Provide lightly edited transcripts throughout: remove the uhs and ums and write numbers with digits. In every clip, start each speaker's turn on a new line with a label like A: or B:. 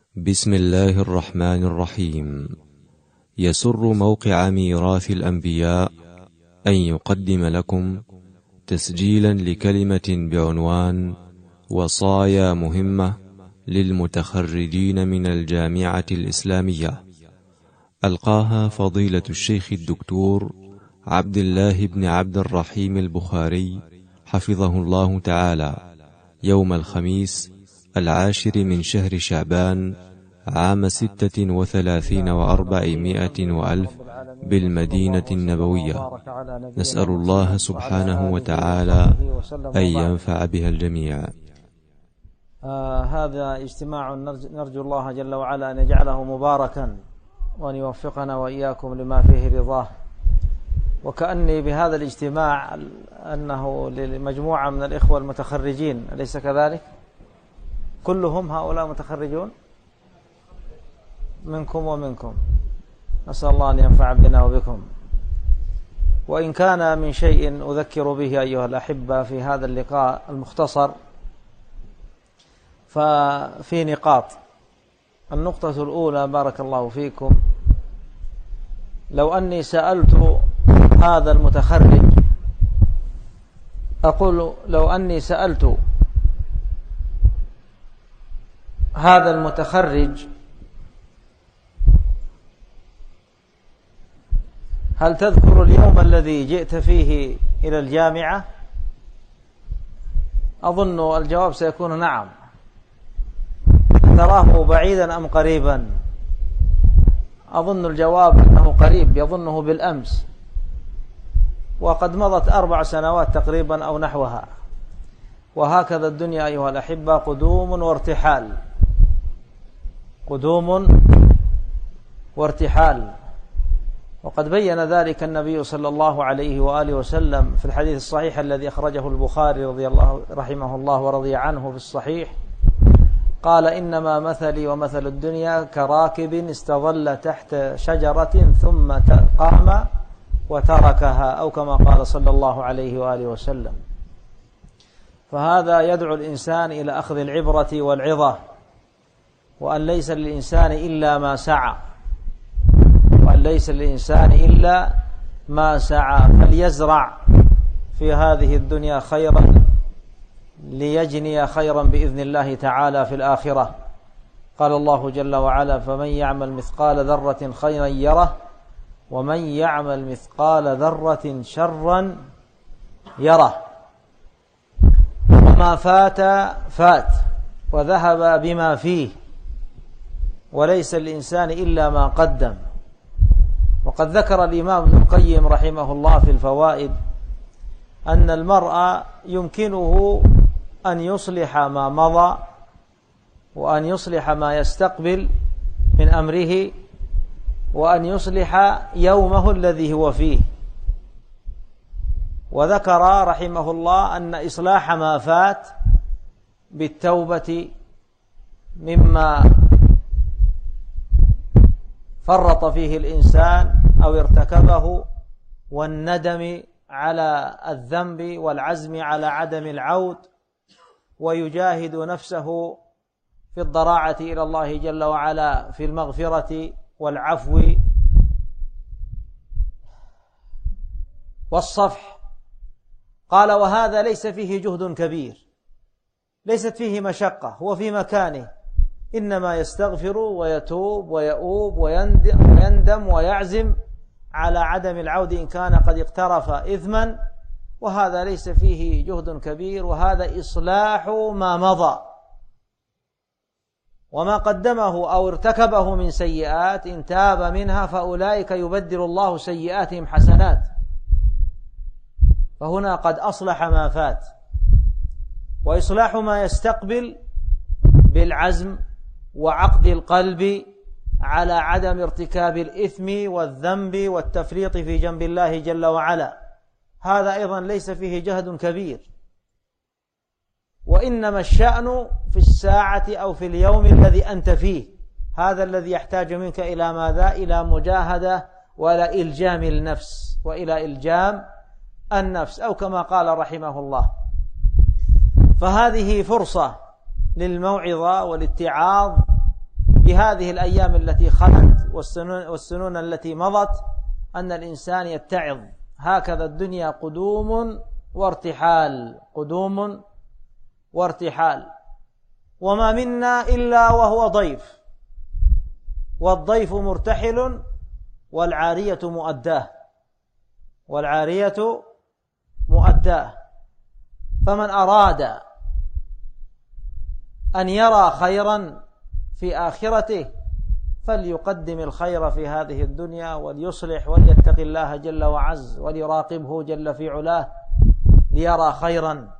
A: بسم الله الرحمن الرحيم. يسر موقع ميراث الأنبياء أن يقدم لكم تسجيلا لكلمة بعنوان وصايا مهمة للمتخرجين من الجامعة الإسلامية، ألقاها فضيلة الشيخ الدكتور عبد الله بن عبد الرحيم البخاري حفظه الله تعالى يوم الخميس 10 من شهر شعبان عام 36 و400 وألف بالمدينة النبوية. نسأل الله سبحانه وتعالى أن ينفع بها الجميع.
B: هذا اجتماع نرجو الله جل وعلا أن يجعله مباركا وأن يوفقنا وإياكم لما فيه رضاه. وكأني بهذا الاجتماع أنه لمجموعة من الإخوة المتخرجين، أليس كذلك؟ كلهم هؤلاء متخرجون منكم ومنكم، نسأل الله أن ينفع بنا وبكم. وإن كان من شيء أذكر به أيها الأحبة في هذا اللقاء المختصر ففي نقاط. النقطة الأولى بارك الله فيكم، لو أني سألت هذا المتخرج، أقول لو أني سألت هذا المتخرج هل تذكر اليوم الذي جئت فيه إلى الجامعة؟ أظن الجواب سيكون نعم. تراه بعيدا أم قريبا؟ أظن الجواب أنه قريب، يظنه بالأمس، وقد مضت 4 سنوات تقريبا أو نحوها. وهكذا الدنيا أيها الأحبة، قدوم وارتحال، قدوم وارتحال. وقد بين ذلك النبي صلى الله عليه وآله وسلم في الحديث الصحيح الذي أخرجه البخاري رحمه الله ورضي عنه في الصحيح، قال: إنما مثلي ومثل الدنيا كراكب استظل تحت شجرة ثم قام وتركها، أو كما قال صلى الله عليه وآله وسلم. فهذا يدعو الإنسان إلى أخذ العبرة والعظة، وأن ليس للإنسان إلا ما سعى، وأن ليس للإنسان إلا ما سعى، فليزرع في هذه الدنيا خيرا ليجني خيرا بإذن الله تعالى في الآخرة. قال الله جل وعلا: فمن يعمل مثقال ذرة خيرا يره ومن يعمل مثقال ذرة شرا يره. وما فات فات وذهب بما فيه، وليس للإنسان إلا ما قدم. وقد ذكر الإمام ابن القيم رحمه الله في الفوائد أن المرء يمكنه أن يصلح ما مضى وأن يصلح ما يستقبل من أمره وأن يصلح يومه الذي هو فيه. وذكر رحمه الله أن إصلاح ما فات بالتوبة مما فرط فيه الإنسان أو ارتكبه، والندم على الذنب والعزم على عدم العود، ويجاهد نفسه في الضراعة إلى الله جل وعلا في المغفرة والعفو والصفح. قال: وهذا ليس فيه جهد كبير، ليست فيه مشقة، هو في مكانه، إنما يستغفر ويتوب ويؤوب ويندم ويعزم على عدم العود إن كان قد اقترف إثما، وهذا ليس فيه جهد كبير، وهذا إصلاح ما مضى. وما قدمه أو ارتكبه من سيئات إن تاب منها فأولئك يبدل الله سيئاتهم حسنات. فهنا قد أصلح ما فات. وإصلاح ما يستقبل بالعزم وعقد القلب على عدم ارتكاب الإثم والذنب والتفريط في جنب الله جل وعلا، هذا أيضا ليس فيه جهد كبير. وإنما الشأن في الساعة أو في اليوم الذي أنت فيه، هذا الذي يحتاج منك إلى ماذا؟ إلى مجاهدة وإلى إلجام النفس وإلى إلجام النفس، أو كما قال رحمه الله. فهذه فرصة للموعظة والاتعاظ في هذه الأيام التي خلت والسنون التي مضت أن الإنسان يتعظ. هكذا الدنيا قدوم وارتحال، قدوم وارتحال، وما منا إلا وهو ضيف، والضيف مرتحل والعارية مؤداه، والعارية مؤداه. فمن أراد أن يرى خيرا في آخرته فليقدم الخير في هذه الدنيا، وليصلح وليتق الله جل وعز وليراقبه جل في علاه ليرى خيرا.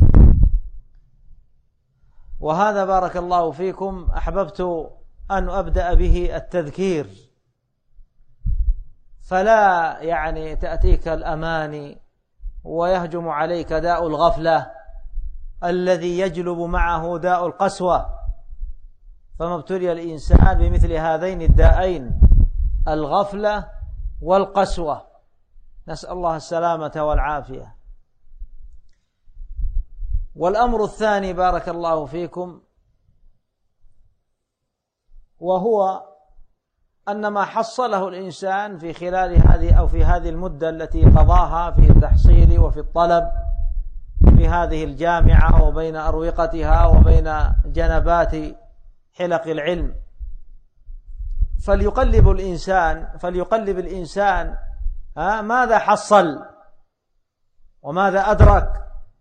B: وهذا بارك الله فيكم أحببت أن أبدأ به التذكير، فلا يعني تأتيك الأماني ويهجم عليك داء الغفلة الذي يجلب معه داء القسوة. فما ابتلي الإنسان بمثل هذين الداءين، الغفلة والقسوة، نسأل الله السلامة والعافية. والأمر الثاني بارك الله فيكم، وهو أن ما حصله الإنسان في خلال هذه أو في هذه المدة التي قضاها في التحصيل وفي الطلب في هذه الجامعة وبين أروقتها وبين جنبات حلق العلم، فليقلب الإنسان ماذا حصل وماذا أدرك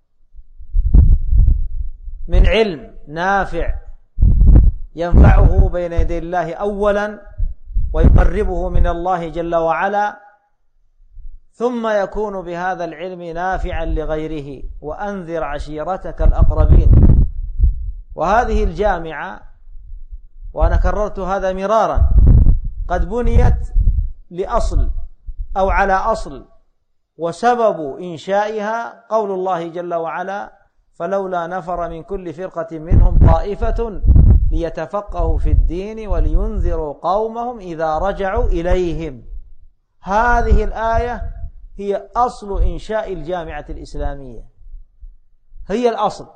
B: من علم نافع ينفعه بين يدي الله أولا ويقربه من الله جل وعلا، ثم يكون بهذا العلم نافعا لغيره. وأنذر عشيرتك الأقربين. وهذه الجامعة، وأنا كررت هذا مرارا، قد بنيت لأصل أو على أصل، وسبب إنشائها قول الله جل وعلا: فلولا نفر من كل فرقة منهم طائفة ليتفقهوا في الدين ولينذروا قومهم إذا رجعوا إليهم. هذه الآية هي أصل إنشاء الجامعة الإسلامية، هي الأصل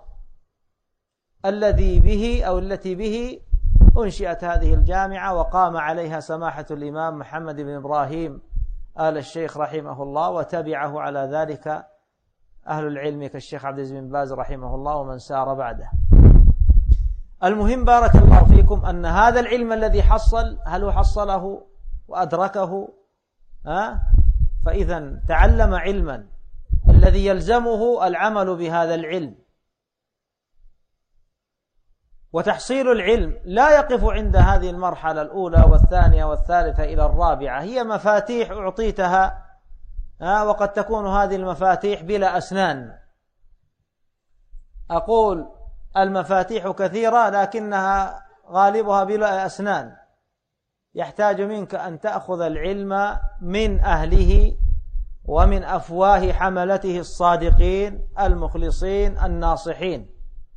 B: الذي به أو التي به أنشئت هذه الجامعة، وقام عليها سماحة الإمام محمد بن إبراهيم آل الشيخ رحمه الله، وتبعه على ذلك أهل العلم كالشيخ عبد العزيز بن باز رحمه الله ومن سار بعده. المهم بارك الله فيكم أن هذا العلم الذي حصل، هل هو حصله وأدركه؟ فإذا تعلم علما الذي يلزمه العمل بهذا العلم. وتحصيل العلم لا يقف عند هذه المرحلة الأولى والثانية والثالثة إلى الرابعة، هي مفاتيح أعطيتها، وقد تكون هذه المفاتيح بلا أسنان. أقول المفاتيح كثيرة لكنها غالبها بلا أسنان. يحتاج منك أن تأخذ العلم من أهله ومن أفواه حملته الصادقين المخلصين الناصحين.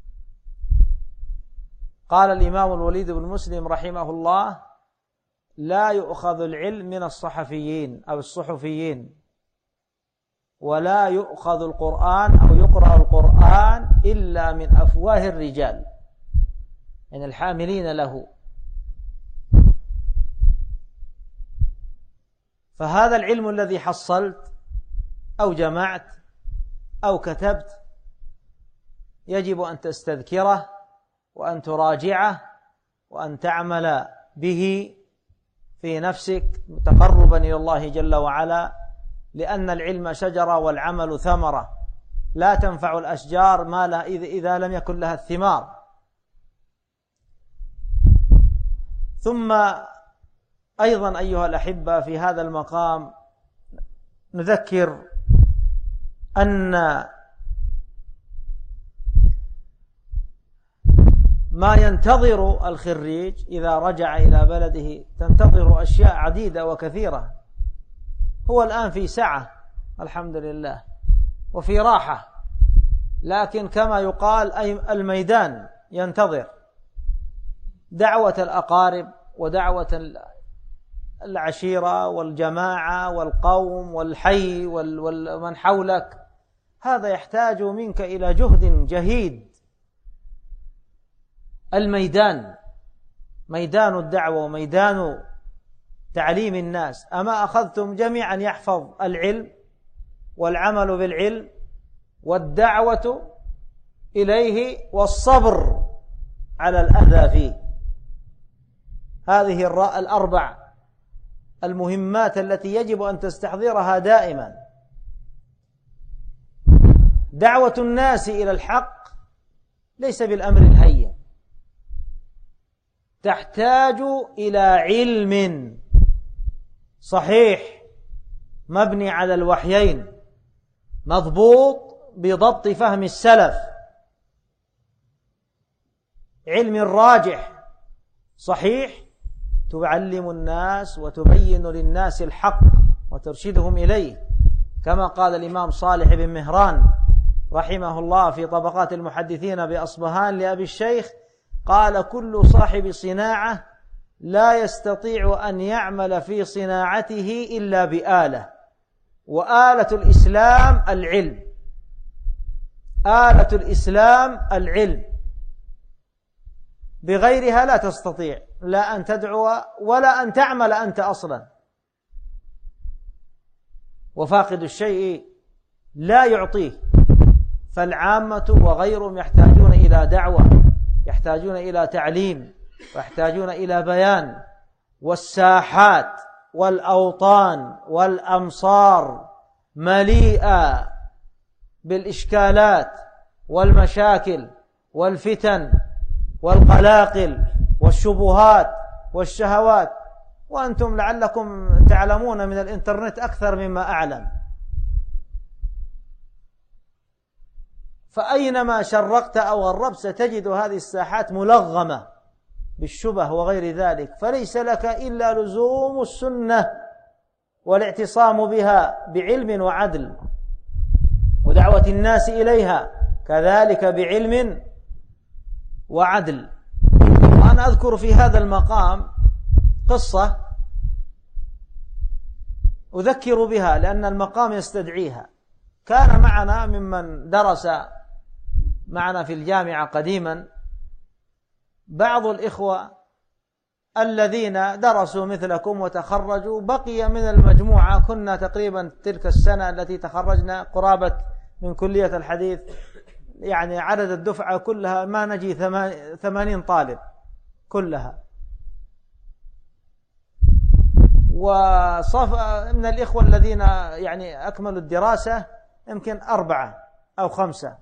B: قال الإمام الوليد بن مسلم رحمه الله: لا يؤخذ العلم من الصحفيين أو الصحفيين، ولا يؤخذ القرآن أو يقرأ القرآن إلا من أفواه الرجال، يعني الحاملين له. فهذا العلم الذي حصلت أو جمعت أو كتبت يجب أن تستذكره وأن تراجعه وأن تعمل به في نفسك تقربا إلى الله جل وعلا، لأن العلم شجرة والعمل ثمرة، لا تنفع الأشجار ما لا إذا لم يكن لها الثمار. ثم أيضا أيها الأحبة في هذا المقام نذكر أن ما ينتظر الخريج إذا رجع إلى بلده تنتظر أشياء عديدة وكثيرة. هو الآن في سعة الحمد لله وفي راحة، لكن كما يقال الميدان ينتظر دعوة الأقارب ودعوة العشيرة والجماعة والقوم والحي ومن حولك. هذا يحتاج منك إلى جهد جهيد. الميدان ميدان الدعوة وميدان تعليم الناس، أما أخذتم جميعا يحفظ العلم والعمل بالعلم والدعوة إليه والصبر على الأذى فيه. هذه الأربع المهمات التي يجب أن تستحضرها دائما. دعوة الناس إلى الحق ليس بالأمر الهين، تحتاج إلى علم صحيح مبني على الوحيين، مضبوط بضبط فهم السلف، علم راجح صحيح تعلم الناس وتبين للناس الحق وترشدهم إليه، كما قال الإمام صالح بن مهران رحمه الله في طبقات المحدثين بأصبهان لأبي الشيخ، قال: كل صاحب صناعة لا يستطيع أن يعمل في صناعته إلا بآلة، وآلة الإسلام العلم، آلة الإسلام العلم، بغيرها لا تستطيع لا أن تدعو ولا أن تعمل أنت أصلا. وفاقد الشيء لا يعطيه، فالعامة وغيرهم يحتاجون إلى دعوة، يحتاجون إلى تعليم، ويحتاجون إلى بيان. والساحات والأوطان والأمصار مليئة بالإشكالات والمشاكل والفتن والقلاقل والشبهات والشهوات، وأنتم لعلكم تعلمون من الإنترنت أكثر مما أعلم. فأينما شرقت أو غربت ستجد هذه الساحات ملغمة بالشبه وغير ذلك، فليس لك إلا لزوم السنة والاعتصام بها بعلم وعدل، ودعوة الناس إليها كذلك بعلم وعدل. وأنا أذكر في هذا المقام قصة أذكر بها لأن المقام يستدعيها. كان معنا ممن درس معنا في الجامعة قديما بعض الإخوة الذين درسوا مثلكم وتخرجوا، بقي من المجموعة، كنا تقريبا تلك السنة التي تخرجنا قرابة من كلية الحديث، يعني عدد الدفعة كلها ما نجي 80 طالب كلها، وصف من الإخوة الذين يعني أكملوا الدراسة يمكن 4 أو 5.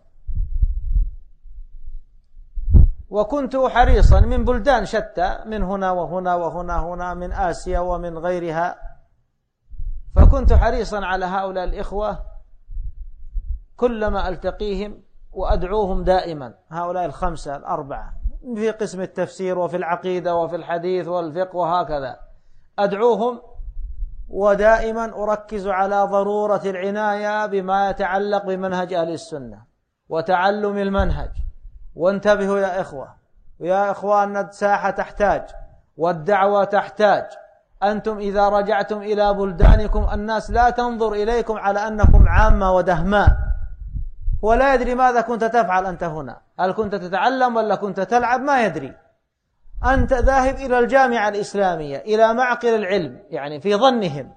B: وكنت حريصا من بلدان شتى، من هنا وهنا وهنا من آسيا ومن غيرها، فكنت حريصا على هؤلاء الإخوة كلما ألتقيهم وأدعوهم دائما، هؤلاء 5 4 في قسم التفسير وفي العقيدة وفي الحديث والفقه وهكذا، أدعوهم ودائما أركز على ضرورة العناية بما يتعلق بمنهج أهل السنة وتعلم المنهج. وانتبهوا يا إخوة، يا إخوان، الساحة تحتاج والدعوة تحتاج. أنتم إذا رجعتم إلى بلدانكم الناس لا تنظر إليكم على أنكم عامة ودهماء، ولا يدري ماذا كنت تفعل أنت هنا، هل كنت تتعلم ولا كنت تلعب، ما يدري. أنت ذاهب إلى الجامعة الإسلامية، إلى معقل العلم، يعني في ظنهم.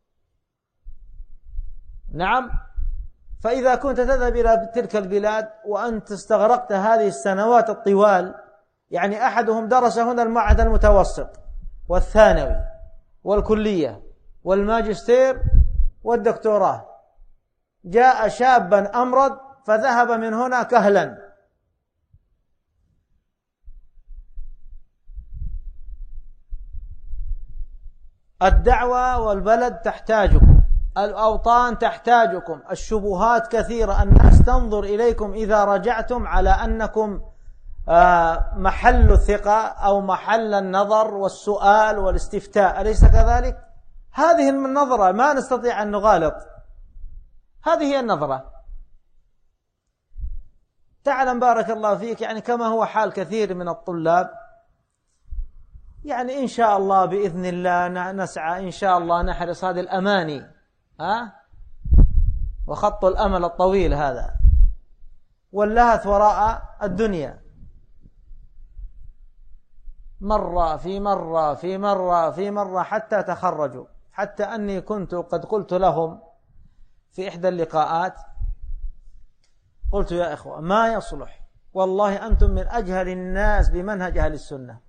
B: نعم. فإذا كنت تذهب إلى تلك البلاد وأنت استغرقت هذه السنوات الطوال، يعني أحدهم درس هنا المعهد المتوسط والثانوي والكلية والماجستير والدكتوراه، جاء شابا أمرد فذهب من هنا كهلا. الدعوة والبلد تحتاجكم، الأوطان تحتاجكم، الشبهات كثيرة، الناس تنظر إليكم إذا رجعتم على أنكم محل الثقة أو محل النظر والسؤال والاستفتاء، أليس كذلك؟ هذه النظرة ما نستطيع أن نغالط، هذه هي النظرة. تعلم بارك الله فيك، يعني كما هو حال كثير من الطلاب، يعني إن شاء الله بإذن الله نسعى، إن شاء الله نحرص، هذه الأماني وخط الأمل الطويل هذا، واللهث وراء الدنيا. مرة حتى تخرجوا، حتى أني كنت قد قلت لهم في إحدى اللقاءات، قلت يا إخوة ما يصلح، والله أنتم من أجهل الناس بمنهج أهل السنة،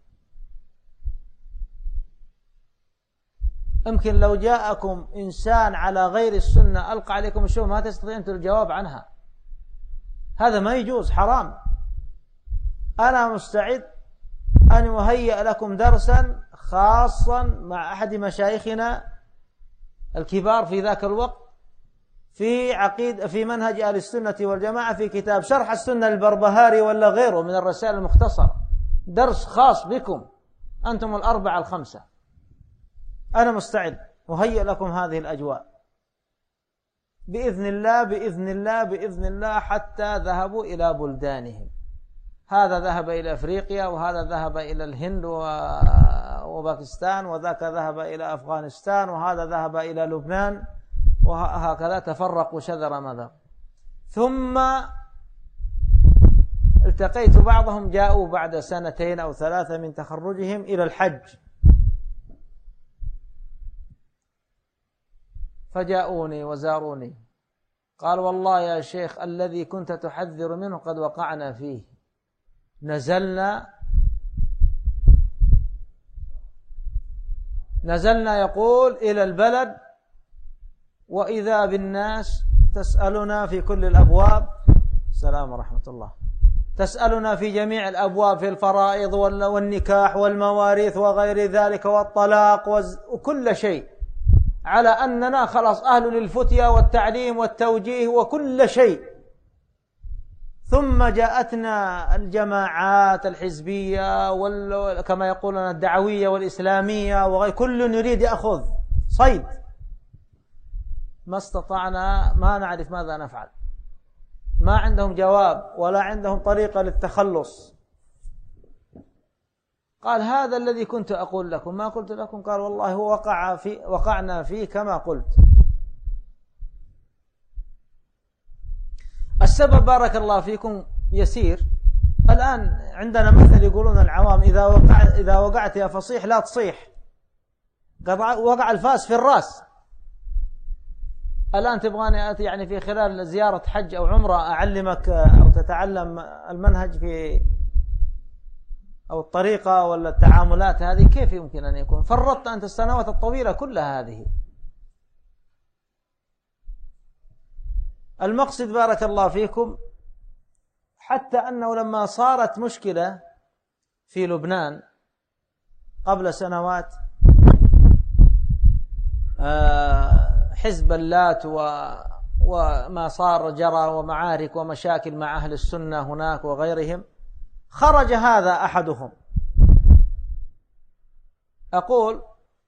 B: يمكن لو جاءكم إنسان على غير السنة ألقى عليكم الشبهة ما تستطيعون الجواب عنها، هذا ما يجوز، حرام. أنا مستعد أن أهيئ لكم درسا خاصا مع أحد مشايخنا الكبار في ذاك الوقت في منهج أهل السنة والجماعة، في كتاب شرح السنة للبربهاري ولا غيره من الرسائل المختصرة، درس خاص بكم أنتم الأربعة الخمسة. أنا مستعد أهيئ لكم هذه الأجواء بإذن الله بإذن الله بإذن الله، حتى ذهبوا إلى بلدانهم، هذا ذهب إلى أفريقيا، وهذا ذهب إلى الهند وباكستان، وذاك ذهب إلى أفغانستان، وهذا ذهب إلى لبنان، وهكذا تفرقوا شذر مذر. ثم التقيت بعضهم جاءوا بعد 2 أو 3 من تخرجهم إلى الحج، فجاءوني وزاروني، قال والله يا شيخ الذي كنت تحذر منه قد وقعنا فيه، نزلنا يقول إلى البلد، وإذا بالناس تسألنا في كل الأبواب، السلام ورحمة الله، تسألنا في جميع الأبواب، في الفرائض والنكاح والمواريث وغير ذلك والطلاق وكل شيء، على أننا خلاص أهل للفتية والتعليم والتوجيه وكل شيء. ثم جاءتنا الجماعات الحزبية كما يقولون الدعوية والإسلامية وغير، كل يريد يأخذ صيد، ما استطعنا، ما نعرف ماذا نفعل، ما عندهم جواب ولا عندهم طريقة للتخلص. قال هذا الذي كنت أقول لكم، ما قلت لكم؟ قال والله هو وقعنا فيه كما قلت. السبب بارك الله فيكم يسير. الآن عندنا مثل يقولون العوام إذا وقعت يا فصيح لا تصيح، وقع الفاس في الرأس. الآن تبغاني آتي يعني في خلال زيارة حج أو عمرة أعلمك أو تتعلم المنهج في أو الطريقة ولا التعاملات هذه، كيف يمكن أن يكون؟ فرطت أنت السنوات الطويلة كلها هذه. المقصد بارك الله فيكم، حتى أنه لما صارت مشكلة في لبنان قبل سنوات، حزب اللات وما صار جرى ومعارك ومشاكل مع أهل السنة هناك وغيرهم، خرج هذا أحدهم، أقول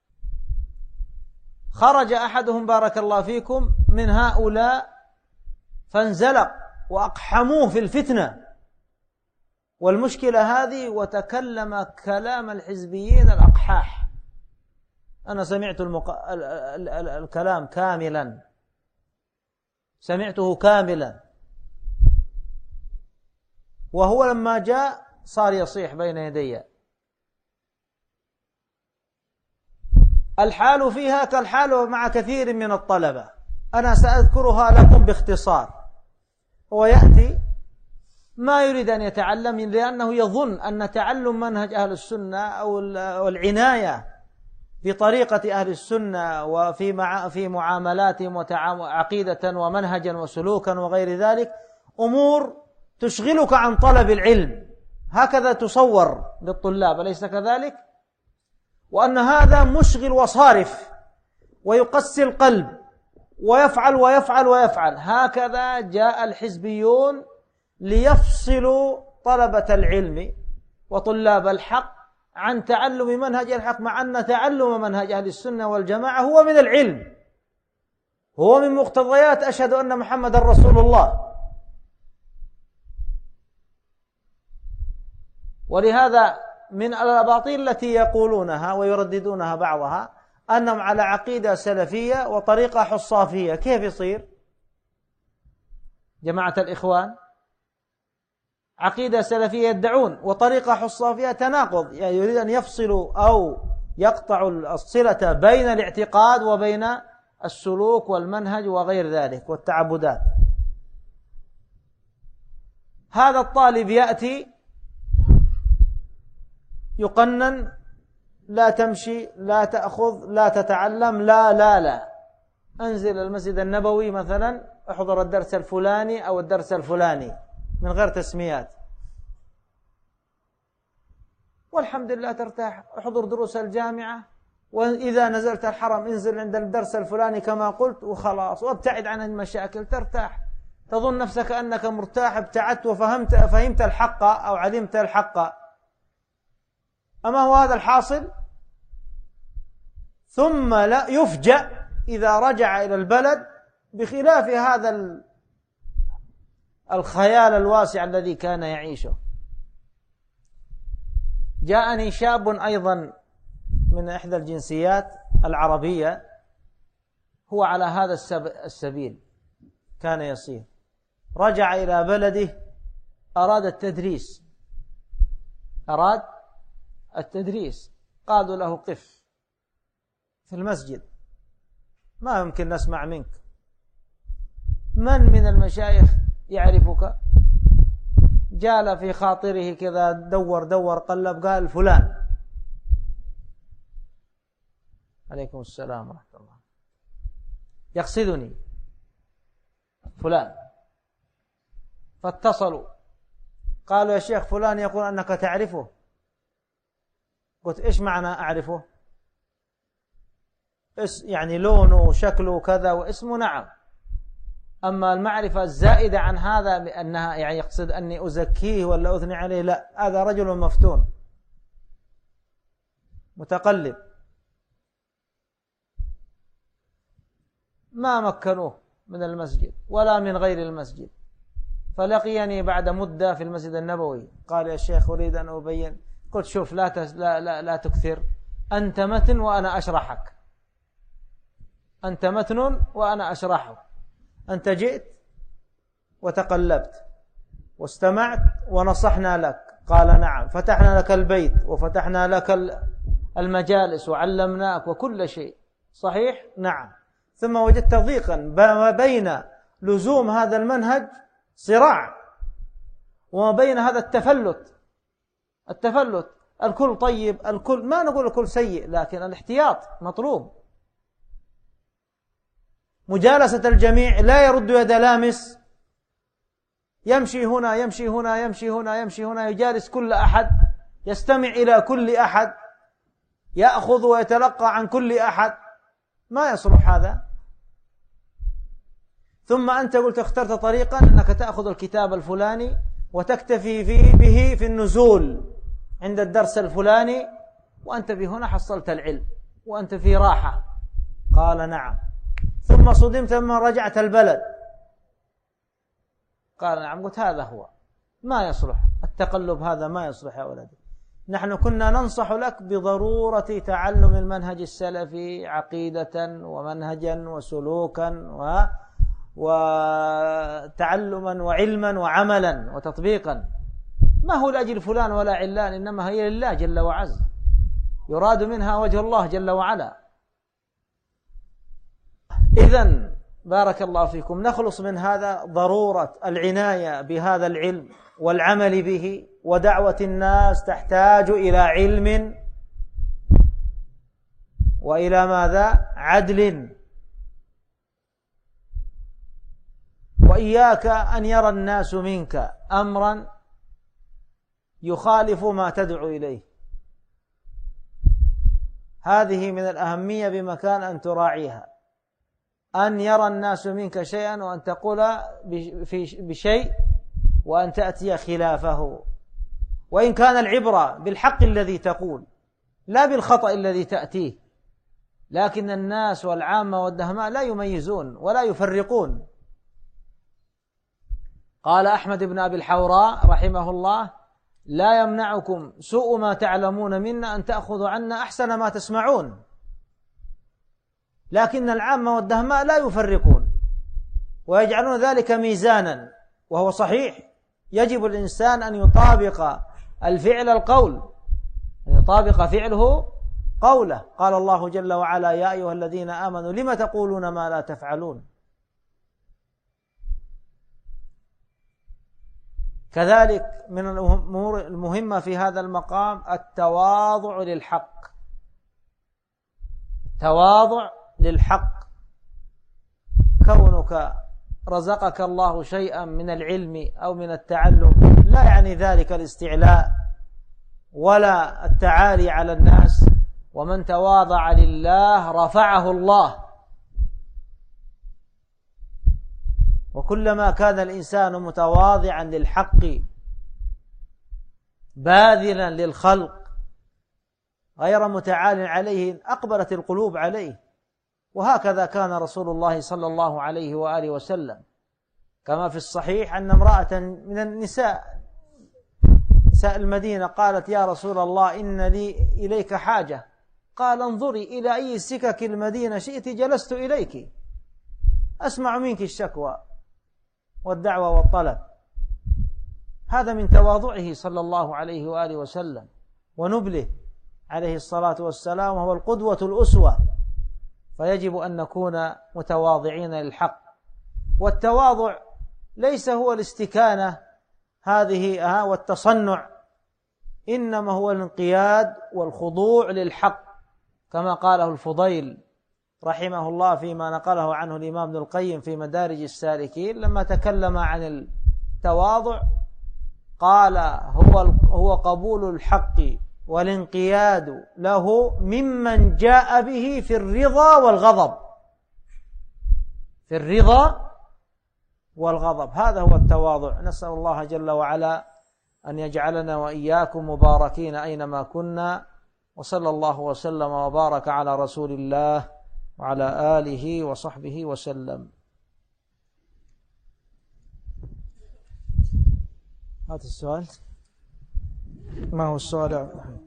B: خرج أحدهم بارك الله فيكم من هؤلاء فانزلق وأقحموه في الفتنة والمشكلة هذه، وتكلم كلام الحزبيين الأقحاح. أنا سمعت الكلام كاملا، سمعته كاملا، وهو لما جاء صار يصيح بين يدي. الحال فيها كالحال مع كثير من الطلبة، أنا سأذكرها لكم باختصار. هو يأتي ما يريد أن يتعلم، لأنه يظن أن تعلم منهج أهل السنة أو العناية بطريقة أهل السنة وفي معاملاتهم عقيدة ومنهجا وسلوكا وغير ذلك أمور تشغلك عن طلب العلم، هكذا تصور للطلاب، أليس كذلك؟ وأن هذا مشغل وصارف ويقسي القلب ويفعل ويفعل ويفعل. هكذا جاء الحزبيون ليفصلوا طلبة العلم وطلاب الحق عن تعلم منهج الحق، مع أن تعلم منهج أهل السنة والجماعة هو من العلم، هو من مقتضيات أشهد أن محمد رسول الله. ولهذا من الأباطيل التي يقولونها ويرددونها بعضها أنهم على عقيدة سلفية وطريقة حصافية. كيف يصير جماعة الإخوان؟ عقيدة سلفية يدعون، وطريقة حصافية تناقض، يعني يريد أن يفصلوا أو يقطعوا الصلة بين الاعتقاد وبين السلوك والمنهج وغير ذلك والتعبدات. هذا الطالب يأتي يقنن: لا تمشي، لا تأخذ، لا تتعلم، لا لا لا، أنزل المسجد النبوي مثلا، احضر الدرس الفلاني أو الدرس الفلاني، من غير تسميات، والحمد لله ترتاح. احضر دروس الجامعة، وإذا نزلت الحرم انزل عند الدرس الفلاني كما قلت وخلاص، وابتعد عن المشاكل، ترتاح. تظن نفسك أنك مرتاح، ابتعدت وفهمت الحق أو علمت الحق. أما هو هذا الحاصل؟ ثم لا يفجأ إذا رجع إلى البلد بخلاف هذا الخيال الواسع الذي كان يعيشه. جاءني شاب أيضا من إحدى الجنسيات العربية، هو على هذا السبيل كان يصير. رجع إلى بلده، أراد التدريس، قالوا له: قف في المسجد، ما يمكن نسمع منك، من المشايخ يعرفك؟ جال في خاطره كذا، دور قلب، قال: فلان. عليكم السلام ورحمة الله. يقصدني فلان. فاتصلوا قالوا: يا شيخ فلان يقول أنك تعرفه. قلت: إيش معنى أعرفه؟ يعني لونه وشكله كذا واسمه، نعم. أما المعرفة الزائدة عن هذا بأنها يعني يقصد أني أزكيه ولا أثني عليه، لا، هذا رجل مفتون متقلب. ما مكنوه من المسجد ولا من غير المسجد. فلقيني بعد مدة في المسجد النبوي، قال: يا شيخ أريد أن أبين. قلت: شوف، لا تكثر، أنت متن وأنا أشرحك، أنت متن وأنا أشرحه. أنت جئت وتقلبت واستمعت ونصحنا لك، قال: نعم. فتحنا لك البيت وفتحنا لك المجالس وعلمناك وكل شيء، صحيح؟ نعم. ثم وجدت ضيقا ما بين لزوم هذا المنهج، صراع، وما بين هذا التفلت. الكل طيب، الكل، ما نقول الكل سيء، لكن الاحتياط مطلوب. مجالسة الجميع، لا يرد يد لامس، يمشي هنا يمشي هنا يمشي هنا يمشي هنا، يجالس كل أحد، يستمع إلى كل أحد، يأخذ ويتلقى عن كل أحد، ما يصلح هذا. ثم أنت قلت اخترت طريقا أنك تأخذ الكتاب الفلاني وتكتفي به في النزول عند الدرس الفلاني، وأنت في هنا حصلت العلم وأنت في راحة. قال: نعم. ثم صدمت لما رجعت البلد. قال: نعم. قلت: هذا هو، ما يصلح التقلب، هذا ما يصلح يا ولدي. نحن كنا ننصح لك بضرورة تعلم المنهج السلفي عقيدة ومنهجا وسلوكا وتعلما وعلما وعملا وتطبيقا، ما هو لأجل فلان ولا علان، إنما هي لله جل وعز، يراد منها وجه الله جل وعلا. إذن بارك الله فيكم، نخلص من هذا ضرورة العناية بهذا العلم والعمل به، ودعوة الناس تحتاج إلى علم وإلى ماذا؟ عدل. وإياك أن يرى الناس منك أمرا يخالف ما تدعو إليه، هذه من الأهمية بمكان أن تراعيها. أن يرى الناس منك شيئا وأن تقول بشيء وأن تأتي خلافه، وإن كان العبرة بالحق الذي تقول لا بالخطأ الذي تأتيه، لكن الناس والعامة والدهماء لا يميزون ولا يفرقون. قال أحمد بن أبي الحوراء رحمه الله: لا يمنعكم سوء ما تعلمون منا أن تأخذوا عنا أحسن ما تسمعون. لكن العامة والدهماء لا يفرقون ويجعلون ذلك ميزانا، وهو صحيح، يجب الإنسان أن يطابق الفعل القول، أن يطابق فعله قوله. قال الله جل وعلا: يا أيها الذين آمنوا لم تقولون ما لا تفعلون. كذلك من الأمور المهمة في هذا المقام التواضع للحق، التواضع للحق. كونك رزقك الله شيئا من العلم أو من التعلم لا يعني ذلك الاستعلاء ولا التعالي على الناس، ومن تواضع لله رفعه الله. وكلما كان الإنسان متواضعا للحق باذلا للخلق غير متعال عليه أقبلت القلوب عليه. وهكذا كان رسول الله صلى الله عليه وآله وسلم، كما في الصحيح أن امرأة من النساء نساء المدينة قالت: يا رسول الله إن لي إليك حاجة. قال: انظري إلى أي سكك المدينة شئت جلست إليك أسمع منك الشكوى والدعوة والطلب. هذا من تواضعه صلى الله عليه وآله وسلم ونبله عليه الصلاة والسلام، وهو القدوة الأسوة. فيجب أن نكون متواضعين للحق. والتواضع ليس هو الاستكانة هذه والتصنع، إنما هو الانقياد والخضوع للحق، كما قاله الفضيل رحمه الله فيما نقله عنه الإمام ابن القيم في مدارج السالكين لما تكلم عن التواضع. قال: هو قبول الحق والانقياد له ممن جاء به في الرضا والغضب، في الرضا والغضب. هذا هو التواضع. نسأل الله جل وعلا أن يجعلنا وإياكم مباركين أينما كنا، وصلى الله وسلم وبارك على رسول الله وعلى آله وصحبه وسلم. هذا السؤال. ما هو السؤال؟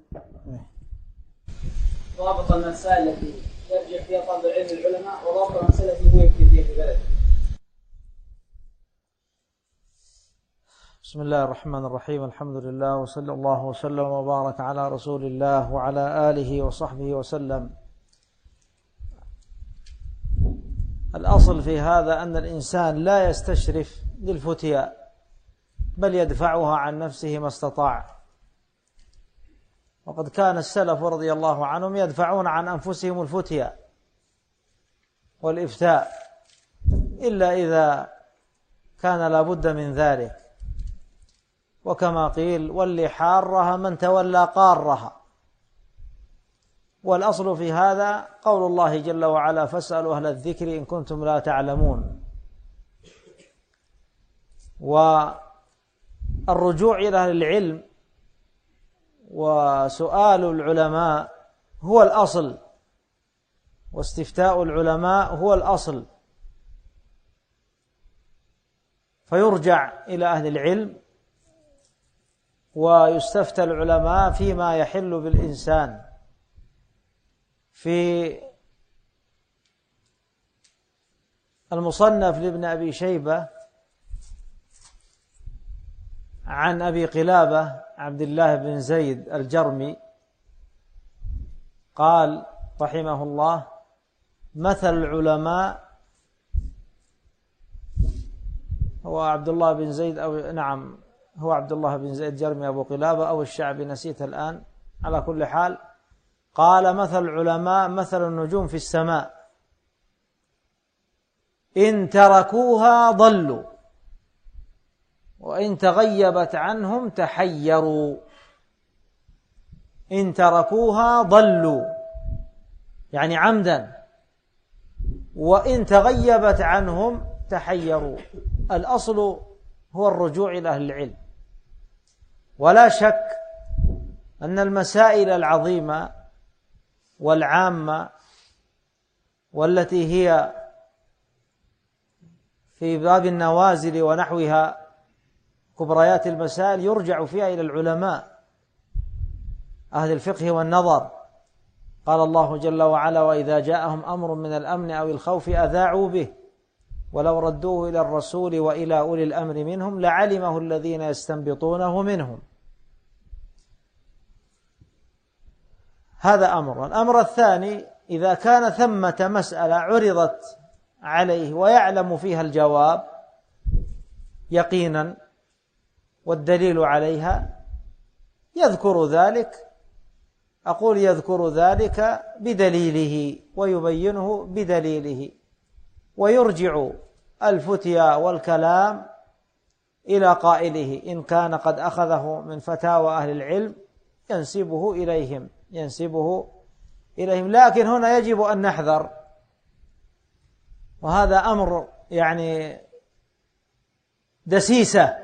C: ضابط المسائل التي يرجع فيها طالب العلم العلماء، وضابط المسائل التي هو يفتي فيها في بلده.
B: بسم الله الرحمن الرحيم. الحمد لله، وصلى الله وسلم وبارك على رسول الله وعلى آله وصحبه وسلم. الأصل في هذا أن الإنسان لا يستشرف للفتيا، بل يدفعها عن نفسه ما استطاع. وقد كان السلف رضي الله عنهم يدفعون عن أنفسهم الفتيا والإفتاء، إلا إذا كان لابد من ذلك. وكما قيل: واللي حارها من تولى قارها. والأصل في هذا قول الله جل وعلا: فاسألوا أهل الذكر إن كنتم لا تعلمون. والرجوع إلى أهل العلم وسؤال العلماء هو الأصل، واستفتاء العلماء هو الأصل. فيرجع إلى أهل العلم ويستفتى العلماء فيما يحل بالإنسان. في المصنف لابن أبي شيبة عن أبي قلابة عبد الله بن زيد الجرمي قال رحمه الله: مثل العلماء، هو عبد الله بن زيد أو نعم هو عبد الله بن زيد الجرمي أبو قلابة أو الشعبي، نسيت الآن، على كل حال. قال: مثل العلماء مثل النجوم في السماء، إن تركوها ضلوا، وإن تغيبت عنهم تحيروا. إن تركوها ضلوا يعني عمدا، وإن تغيبت عنهم تحيروا. الأصل هو الرجوع إلى أهل العلم. ولا شك أن المسائل العظيمة والعامة والتي هي في باب النوازل ونحوها كبريات المسائل يرجع فيها إلى العلماء أهل الفقه والنظر. قال الله جل وعلا: وإذا جاءهم أمر من الأمن أو الخوف أذاعوا به ولو ردوه إلى الرسول وإلى أولي الأمر منهم لعلمه الذين يستنبطونه منهم. هذا أمر. الأمر الثاني: إذا كان ثمة مسألة عرضت عليه ويعلم فيها الجواب يقينا والدليل عليها، يذكر ذلك، أقول يذكر ذلك بدليله ويبينه بدليله، ويرجع الفتيا والكلام إلى قائله إن كان قد أخذه من فتاوى أهل العلم ينسبه إليهم. لكن هنا يجب أن نحذر، وهذا أمر يعني دسيسة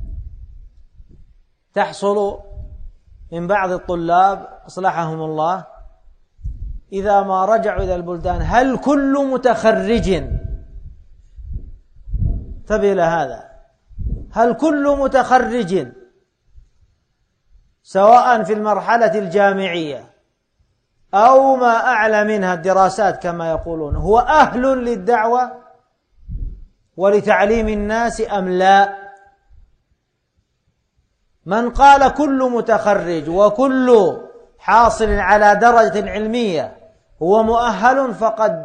B: تحصل من بعض الطلاب أصلحهم الله إذا ما رجعوا إلى البلدان: هل كل متخرج، انتبه لهذا، هل كل متخرج سواء في المرحلة الجامعية أو ما أعلى منها الدراسات كما يقولون هو أهل للدعوة ولتعليم الناس أم لا؟ من قال كل متخرج وكل حاصل على درجة علمية هو مؤهل فقد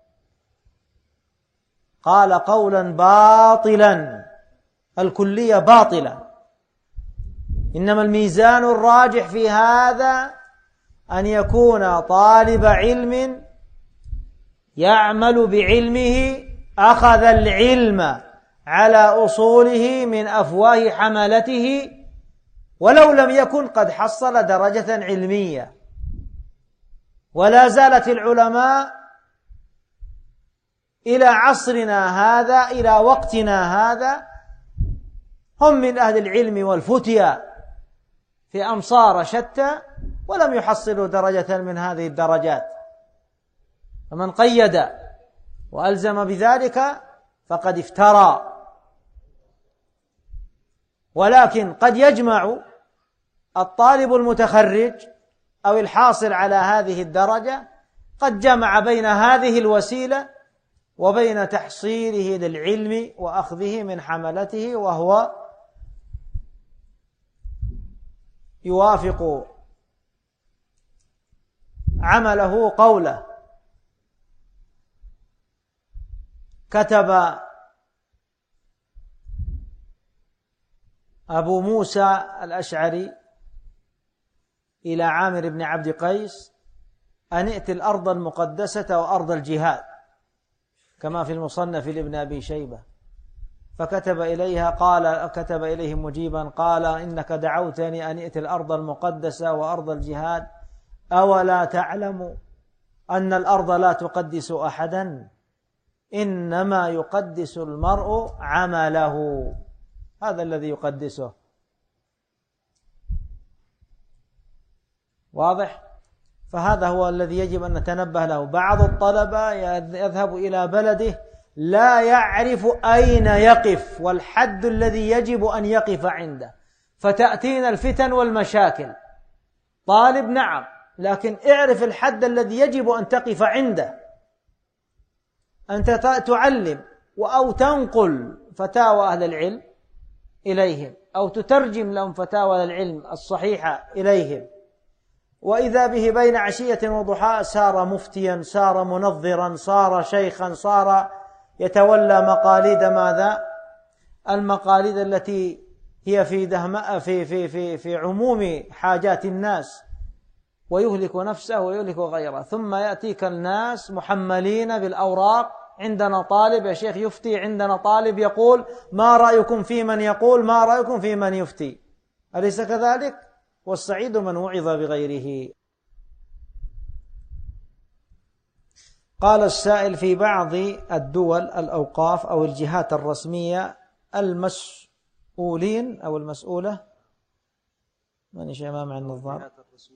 B: قال قولا باطلا، الكلية باطلة. إنما الميزان الراجح في هذا أن يكون طالب علم يعمل بعلمه، أخذ العلم على أصوله من أفواه حملته، ولو لم يكن قد حصل درجة علمية. ولا زالت العلماء إلى عصرنا هذا، إلى وقتنا هذا، هم من أهل العلم والفتيا في أمصار شتى ولم يحصلوا درجة من هذه الدرجات. فمن قيد وألزم بذلك فقد افترى. ولكن قد يجمع الطالب المتخرج أو الحاصل على هذه الدرجة، قد جمع بين هذه الوسيلة وبين تحصيله للعلم وأخذه من حملته، وهو يوافق عمله قوله. كتب أبو موسى الأشعري إلى عامر بن عبد قيس أن ائت الأرض المقدسة وأرض الجهاد، كما في المصنف لابن أبي شيبة. فكتب إليها كتب إليهم مجيبا قال: إنك دعوتني أن ائت الأرض المقدسة وأرض الجهاد، أولا تعلم أن الأرض لا تقدس أحدا، إنما يقدس المرء عمله. هذا الذي يقدسه. واضح؟ فهذا هو الذي يجب أن نتنبه له. بعض الطلبة يذهب إلى بلده لا يعرف أين يقف والحد الذي يجب أن يقف عنده، فتأتينا الفتن والمشاكل. طالب نعم، لكن اعرف الحد الذي يجب أن تقف عنده. أنت تعلم أو تنقل فتاوى أهل العلم إليهم، أو تترجم لهم فتاوى العلم الصحيحة إليهم، وإذا به بين عشية وضحاء صار مفتيا، صار منظرا، صار شيخا، صار يتولى مقاليد ماذا؟ المقاليد التي هي في عموم حاجات الناس، ويهلك نفسه ويهلك غيره. ثم يأتيك الناس محملين بالأوراق: عندنا طالب يا شيخ يفتي، عندنا طالب يقول، ما رأيكم في من يقول، ما رأيكم في من يفتي؟ أليس كذلك؟ والسعيد من وعظ بغيره. قال السائل: في بعض الدول الأوقاف أو الجهات الرسمية المسؤولين أو المسؤولة، من شيء ما معنى النظام؟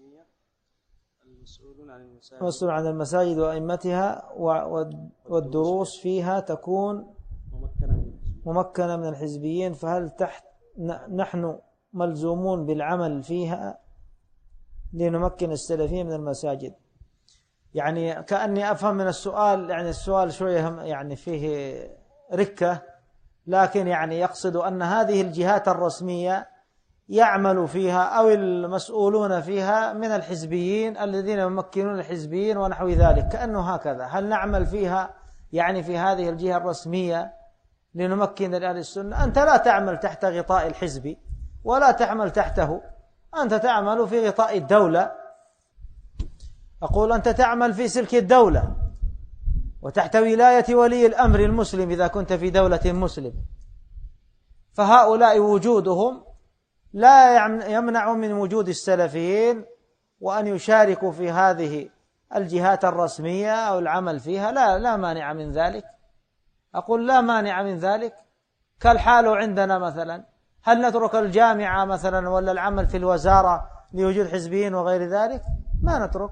B: المسؤول عن المساجد وأئمتها والدروس فيها تكون ممكنة من الحزبيين، فهل نحن ملزومون بالعمل فيها لنمكن السلفيين من المساجد؟ يعني كأني أفهم من السؤال، يعني السؤال شوية يعني فيه ركة، لكن يعني يقصد أن هذه الجهات الرسمية يعمل فيها أو المسؤولون فيها من الحزبيين الذين يمكنون الحزبيين ونحو ذلك، كأنه هكذا. هل نعمل فيها يعني في هذه الجهة الرسمية لنمكن لأهل السنة؟ أنت لا تعمل تحت غطاء الحزب ولا تعمل تحته، أنت تعمل في غطاء الدولة. أقول أنت تعمل في سلك الدولة وتحت ولاية ولي الأمر المسلم إذا كنت في دولة مسلم، فهؤلاء وجودهم لا يمنع من وجود السلفيين وأن يشاركوا في هذه الجهات الرسمية أو العمل فيها، لا مانع من ذلك. أقول لا مانع من ذلك، كالحال عندنا مثلا، هل نترك الجامعة مثلا ولا العمل في الوزارة لوجود حزبيين وغير ذلك؟ ما نترك.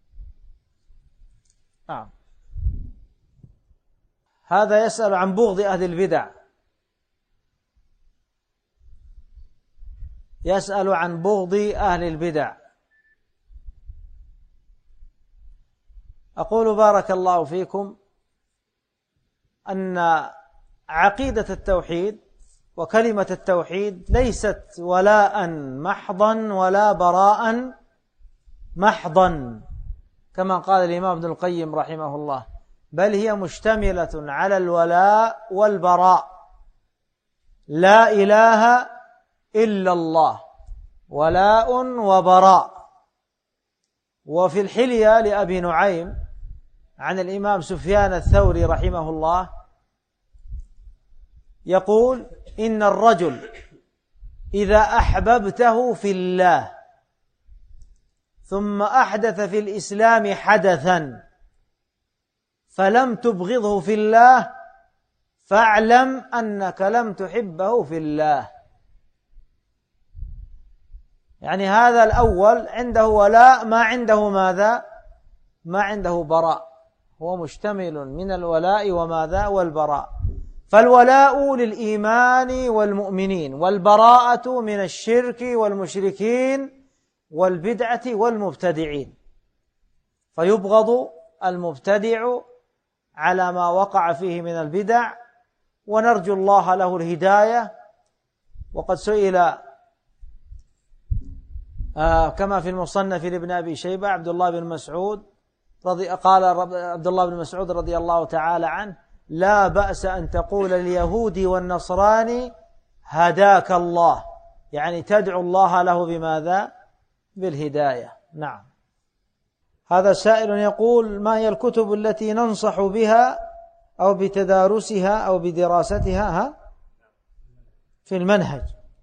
B: نعم. هذا يسأل عن بغض أهل البدع، يسأل عن بغض أهل البدع. أقول بارك الله فيكم أن عقيدة التوحيد وكلمة التوحيد ليست ولاء محضا ولا براء محضا كما قال الإمام ابن القيم رحمه الله، بل هي مشتملة على الولاء والبراء. لا إله إلا الله، ولاء وبراء. وفي الحلية لأبي نعيم عن الإمام سفيان الثوري رحمه الله يقول: إن الرجل إذا أحببته في الله ثم أحدث في الإسلام حدثا فلم تبغضه في الله فاعلم أنك لم تحبه في الله. يعني هذا الأول عنده ولاء، ما عنده ماذا؟ ما عنده براء، هو مشتمل من الولاء وماذا؟ والبراء. فالولاء للإيمان والمؤمنين، والبراءة من الشرك والمشركين والبدعة والمبتدعين. فيبغض المبتدع على ما وقع فيه من البدع، ونرجو الله له الهداية. وقد سئل كما في المصنف لابن أبي شيبة عبد الله بن مسعود قال عبد الله بن مسعود رضي الله تعالى عنه: لا بأس أن تقول اليهودي والنصراني هداك الله، يعني تدعو الله له بماذا؟ بالهداية. نعم. هذا سائل يقول: ما هي الكتب التي ننصح بها أو بتدارسها أو بدراستها في المنهج؟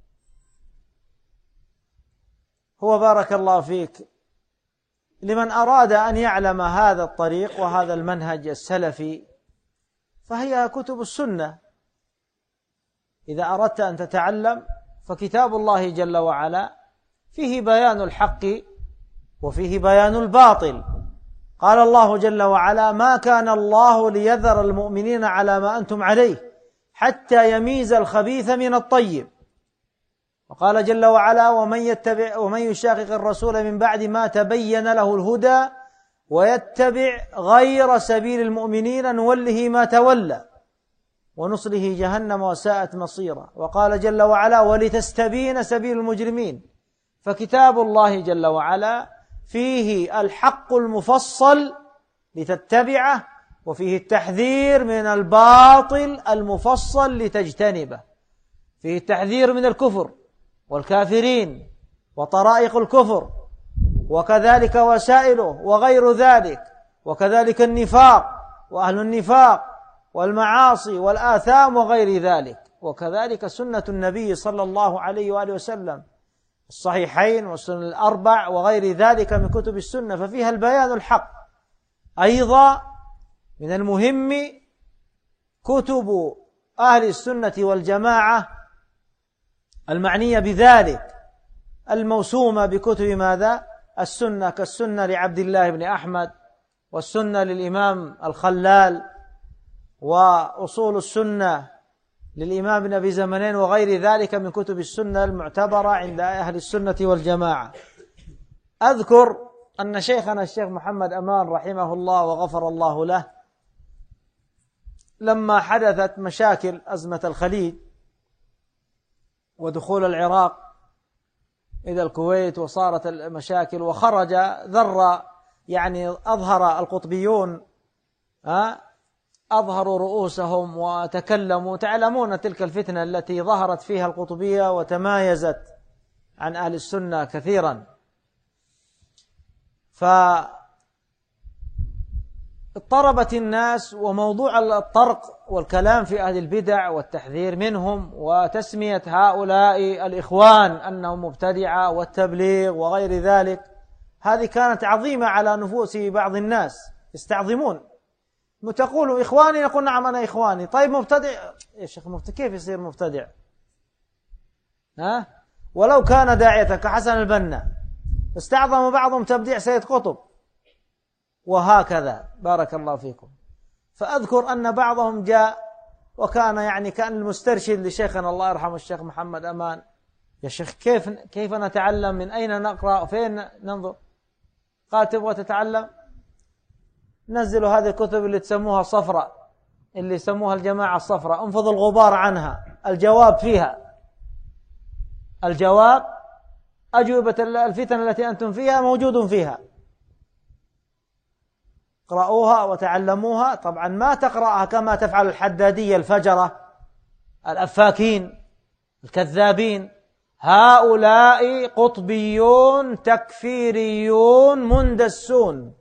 B: هو بارك الله فيك لمن أراد أن يعلم هذا الطريق وهذا المنهج السلفي فهي كتب السنة. إذا أردت أن تتعلم فكتاب الله جل وعلا فيه بيان الحق وفيه بيان الباطل. قال الله جل وعلا: ما كان الله ليذر المؤمنين على ما أنتم عليه حتى يميز الخبيث من الطيب. وقال جل وعلا: ومن يشاقق الرسول من بعد ما تبين له الهدى ويتبع غير سبيل المؤمنين نوله ما تولى ونصله جهنم وساءت مصيرا. وقال جل وعلا: ولتستبين سبيل المجرمين. فكتاب الله جل وعلا فيه الحق المفصل لتتبعه، وفيه التحذير من الباطل المفصل لتجتنبه، فيه التحذير من الكفر والكافرين وطرائق الكفر، وكذلك وسائله وغير ذلك، وكذلك النفاق وأهل النفاق والمعاصي والآثام وغير ذلك، وكذلك سنة النبي صلى الله عليه وآله وسلم، الصحيحين والسنن الأربع وغير ذلك من كتب السنة، ففيها البيان الحق. أيضا من المهم كتب أهل السنة والجماعة المعنية بذلك، الموسومة بكتب ماذا؟ السنة، كالسنة لعبد الله بن أحمد، والسنة للإمام الخلال، وأصول السنة للإمام ابن أبي زمنين وغير ذلك من كتب السنة المعتبرة عند أهل السنة والجماعة. أذكر أن شيخنا الشيخ محمد أمان رحمه الله وغفر الله له لما حدثت مشاكل أزمة الخليج ودخول العراق إلى الكويت وصارت المشاكل وخرج ذر يعني أظهر القطبيون أظهروا رؤوسهم وتكلموا. تعلمون تلك الفتنة التي ظهرت فيها القطبية وتمايزت عن أهل السنة كثيرا. فاضطربت الناس، وموضوع الطرق والكلام في أهل البدع والتحذير منهم وتسمية هؤلاء الإخوان أنهم مبتدعة والتبليغ وغير ذلك، هذه كانت عظيمة على نفوس بعض الناس يستعظمون. تقول إخواني، يقول نعم أنا إخواني. طيب مبتدع يا شيخ، كيف يصير مبتدع؟ ولو كان داعية كحسن البنا استعظم بعضهم تبديع سيد قطب، وهكذا. بارك الله فيكم. فأذكر أن بعضهم جاء وكان يعني كان المسترشد لشيخنا الله يرحمه الشيخ محمد أمان. يا شيخ كيف نتعلم؟ من أين نقرأ؟ فين ننظر؟ قال تبغى تتعلم؟ نزلوا هذه الكتب اللي تسموها صفراء، اللي يسموها الجماعة الصفراء، انفضوا الغبار عنها. الجواب فيها، الجواب أجوبة الفتن التي أنتم فيها موجود فيها، اقرأوها وتعلموها. طبعا ما تقرأها كما تفعل الحدادية الفجرة الأفاكين الكذابين. هؤلاء قطبيون تكفيريون مندسون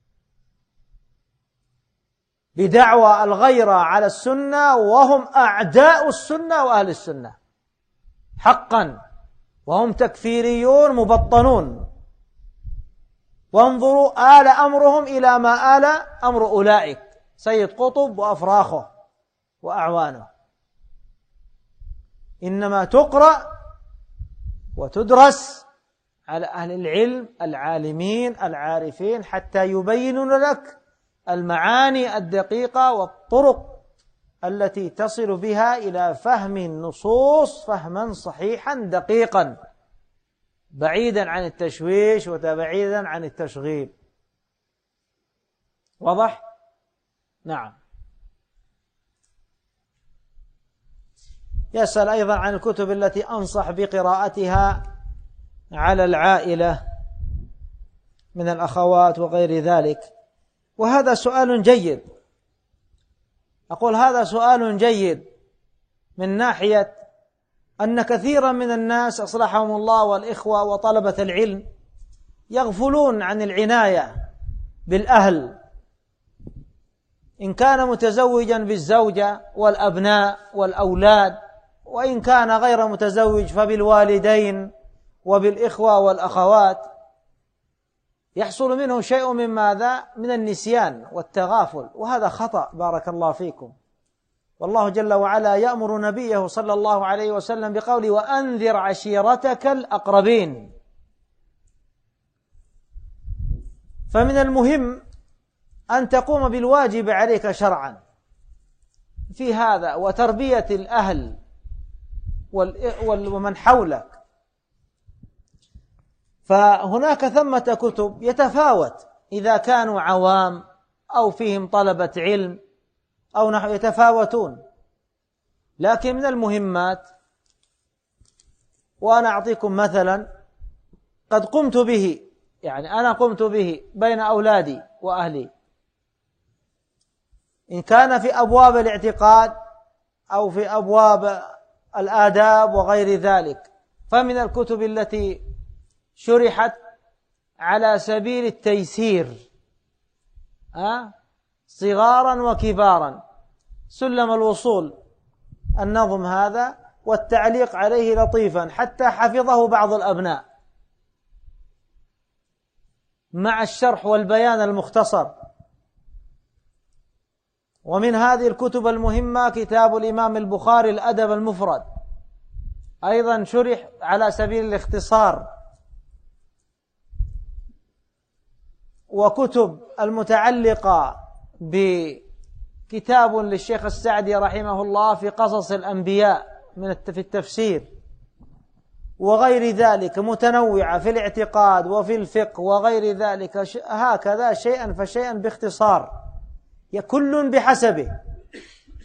B: بدعوى الغيرة على السنة، وهم أعداء السنة وأهل السنة حقا، وهم تكفيريون مبطنون. وانظروا آل أمرهم إلى ما آل أمر أولئك، سيد قطب وأفراخه وأعوانه. إنما تقرأ وتدرس على أهل العلم العالمين العارفين حتى يبينون لك المعاني الدقيقة والطرق التي تصل بها إلى فهم النصوص فهما صحيحا دقيقا، بعيدا عن التشويش وبعيدا عن التشغيل. واضح؟ نعم. يسأل أيضا عن الكتب التي أنصح بقراءتها على العائلة من الأخوات وغير ذلك، وهذا سؤال جيد. أقول هذا سؤال جيد من ناحية أن كثيرا من الناس أصلحهم الله والإخوة وطلبة العلم يغفلون عن العناية بالأهل، إن كان متزوجا بالزوجة والأبناء والأولاد، وإن كان غير متزوج فبالوالدين وبالإخوة والأخوات. يحصل منه شيء من ماذا؟ من النسيان والتغافل، وهذا خطأ. بارك الله فيكم. والله جل وعلا يأمر نبيه صلى الله عليه وسلم بقوله وأنذر عشيرتك الأقربين. فمن المهم أن تقوم بالواجب عليك شرعا في هذا، وتربية الأهل ومن حولك. فهناك ثمة كتب يتفاوت إذا كانوا عوام أو فيهم طلبة علم أو نحو، يتفاوتون. لكن من المهمات، وأنا أعطيكم مثلا قد قمت به، يعني أنا قمت به بين أولادي وأهلي، إن كان في أبواب الاعتقاد أو في أبواب الآداب وغير ذلك. فمن الكتب التي شرحت على سبيل التيسير صغارا وكبارا سلم الوصول، النظم هذا والتعليق عليه لطيفا حتى حفظه بعض الأبناء، مع الشرح والبيان المختصر. ومن هذه الكتب المهمة كتاب الإمام البخاري الأدب المفرد، أيضا شرح على سبيل الاختصار. وكتب المتعلقة بكتاب للشيخ السعدي رحمه الله في قصص الأنبياء في التفسير وغير ذلك، متنوعة في الاعتقاد وفي الفقه وغير ذلك، هكذا شيئا فشيئا باختصار، كل بحسبه.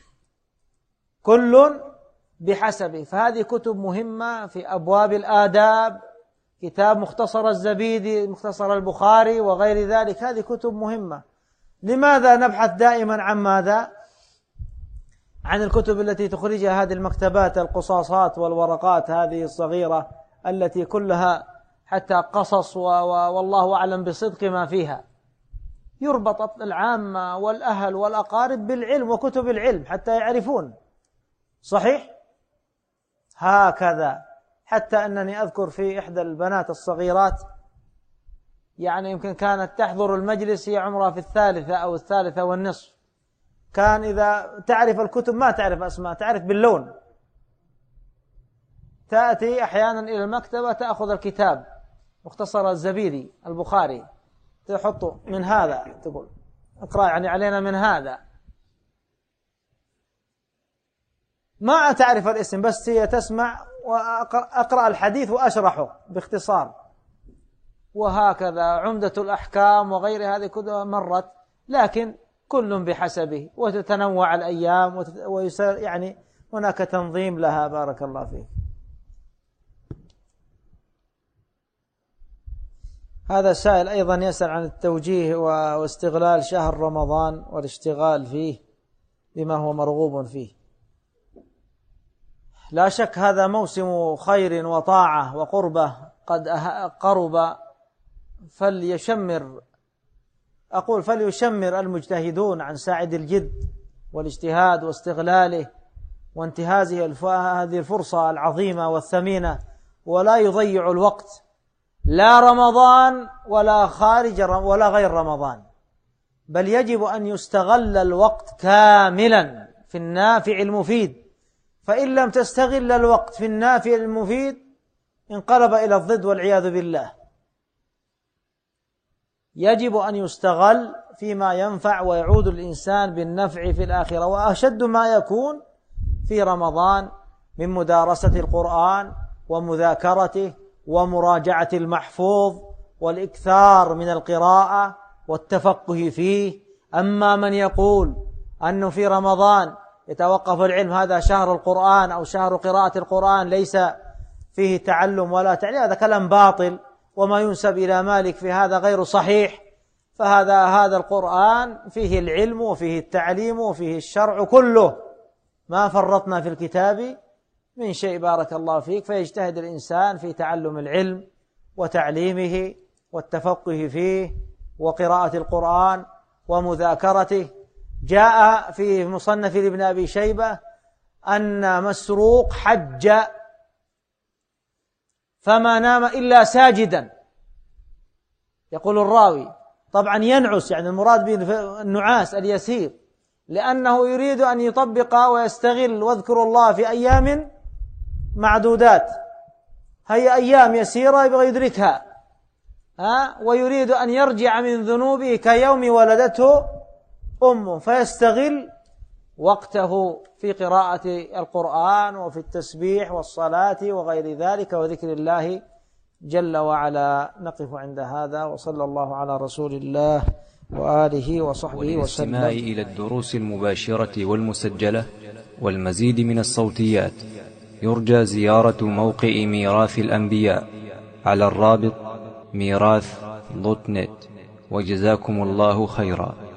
B: كل بحسبه. فهذه كتب مهمة في أبواب الآداب، كتاب مختصر الزبيدي، مختصر البخاري وغير ذلك، هذه كتب مهمة. لماذا نبحث دائما عن ماذا؟ عن الكتب التي تخرجها هذه المكتبات، القصاصات والورقات هذه الصغيرة التي كلها حتى قصص والله أعلم بصدق ما فيها. يربط العامة والأهل والأقارب بالعلم وكتب العلم حتى يعرفون. صحيح؟ هكذا. حتى أنني أذكر في إحدى البنات الصغيرات، يعني يمكن كانت تحضر المجلس، هي عمرها في الثالثة أو الثالثة والنصف، كان إذا تعرف الكتب ما تعرف أسماء، تعرف باللون. تأتي أحيانا إلى المكتبة تأخذ الكتاب مختصر الزبيدي البخاري، تحطه من هذا، تقول اقرأ يعني علينا من هذا، ما تعرف الاسم بس هي تسمع وأقرأ الحديث وأشرحه باختصار. وهكذا عمدة الأحكام وغير هذه كلها مرت، لكن كل بحسبه، وتتنوع الأيام ويصير يعني هناك تنظيم لها. بارك الله فيك. هذا السائل أيضا يسأل عن التوجيه واستغلال شهر رمضان والاشتغال فيه بما هو مرغوب فيه. لا شك هذا موسم خير وطاعة وقربة قد قرب، فليشمر المجتهدون عن ساعد الجد والاجتهاد واستغلاله وانتهازه هذه الفرصة العظيمة والثمينة، ولا يضيع الوقت، لا رمضان ولا خارج ولا غير رمضان، بل يجب أن يستغل الوقت كاملا في النافع المفيد. فإن لم تستغل الوقت في النافع المفيد انقلب إلى الضد والعياذ بالله. يجب أن يستغل فيما ينفع ويعود الإنسان بالنفع في الآخرة، وأشد ما يكون في رمضان من مدارسة القرآن ومذاكرته ومراجعة المحفوظ والإكثار من القراءة والتفقه فيه. أما من يقول أنه في رمضان يتوقف العلم، هذا شهر القرآن أو شهر قراءة القرآن ليس فيه تعلم ولا تعليم، هذا كلام باطل، وما ينسب إلى مالك في هذا غير صحيح. فهذا القرآن فيه العلم وفيه التعليم وفيه الشرع كله، ما فرطنا في الكتاب من شيء. بارك الله فيك. فيجتهد الإنسان في تعلم العلم وتعليمه والتفقه فيه وقراءة القرآن ومذاكرته. جاء في مصنف ابن أبي شيبة أن مسروق حج فما نام إلا ساجدا. يقول الراوي طبعا ينعس، يعني المراد بالنعاس اليسير، لأنه يريد أن يطبق ويستغل واذكر الله في أيام معدودات، هي أيام يسيرة يبغى يدركها، ويريد أن يرجع من ذنوبه كيوم ولدته أمه، فيستغل وقته في قراءة القرآن وفي التسبيح والصلاة وغير ذلك وذكر الله جل وعلا. نقف عند هذا، وصلى الله على رسول الله وآله وصحبه وسلم.
A: والاستماع إلى الدروس المباشرة والمسجلة والمزيد من الصوتيات يرجى زيارة موقع ميراث الأنبياء على الرابط ميراث.net. وجزاكم الله خيرا.